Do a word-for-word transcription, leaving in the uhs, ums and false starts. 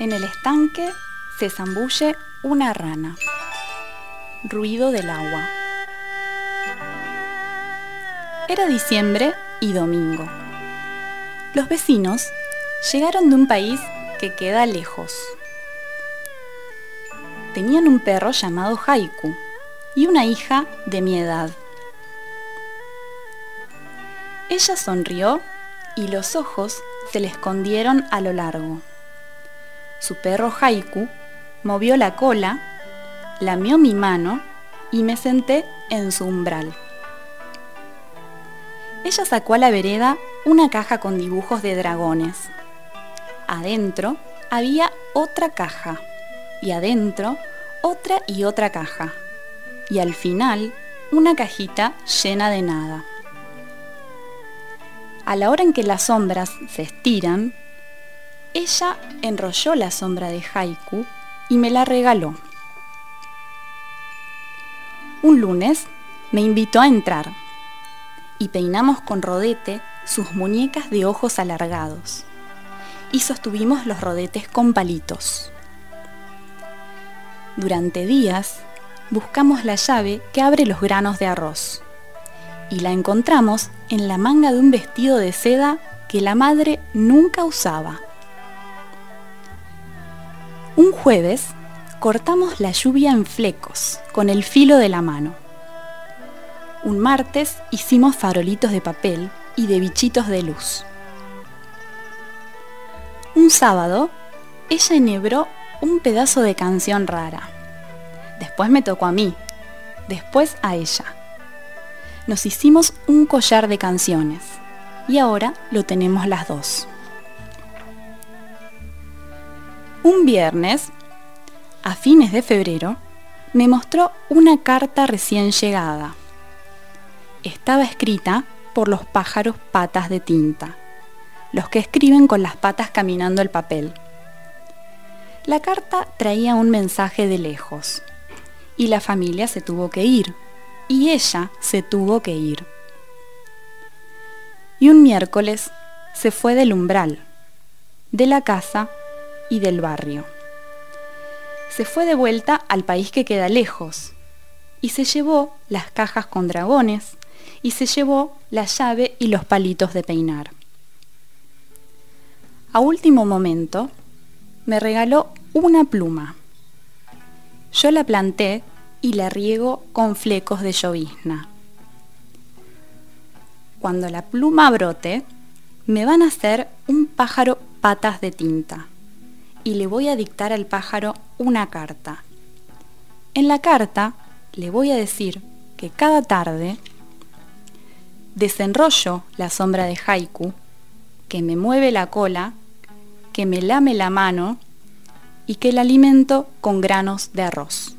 En el estanque se zambulle una rana. Ruido del agua. Era diciembre y domingo. Los vecinos llegaron de un país que queda lejos. Tenían un perro llamado Haiku y una hija de mi edad. Ella sonrió y los ojos se le escondieron a lo largo. Su perro Haiku movió la cola, lamió mi mano y me senté en su umbral. Ella sacó a la vereda una caja con dibujos de dragones. Adentro había otra caja y adentro otra y otra caja y al final una cajita llena de nada. A la hora en que las sombras se estiran, ella enrolló la sombra de Haiku y me la regaló. Un lunes me invitó a entrar y peinamos con rodete sus muñecas de ojos alargados y sostuvimos los rodetes con palitos. Durante días buscamos la llave que abre los granos de arroz y la encontramos en la manga de un vestido de seda que la madre nunca usaba. Un jueves cortamos la lluvia en flecos con el filo de la mano. Un martes hicimos farolitos de papel y de bichitos de luz. Un sábado ella enhebró un pedazo de canción rara. Después me tocó a mí, después a ella. Nos hicimos un collar de canciones y ahora lo tenemos las dos. Un viernes, a fines de febrero, me mostró una carta recién llegada. Estaba escrita por los pájaros patas de tinta, los que escriben con las patas caminando el papel. La carta traía un mensaje de lejos y la familia se tuvo que ir. Y ella se tuvo que ir. Y un miércoles se fue del umbral, de la casa y del barrio. Se fue de vuelta al país que queda lejos y se llevó las cajas con dragones y se llevó la llave y los palitos de peinar. A último momento me regaló una pluma. Yo la planté y la riego con flecos de llovizna. Cuando la pluma brote, me van a hacer un pájaro patas de tinta y le voy a dictar al pájaro una carta. En la carta le voy a decir que cada tarde desenrollo la sombra de Haiku, que me mueve la cola, que me lame la mano y que la alimento con granos de arroz.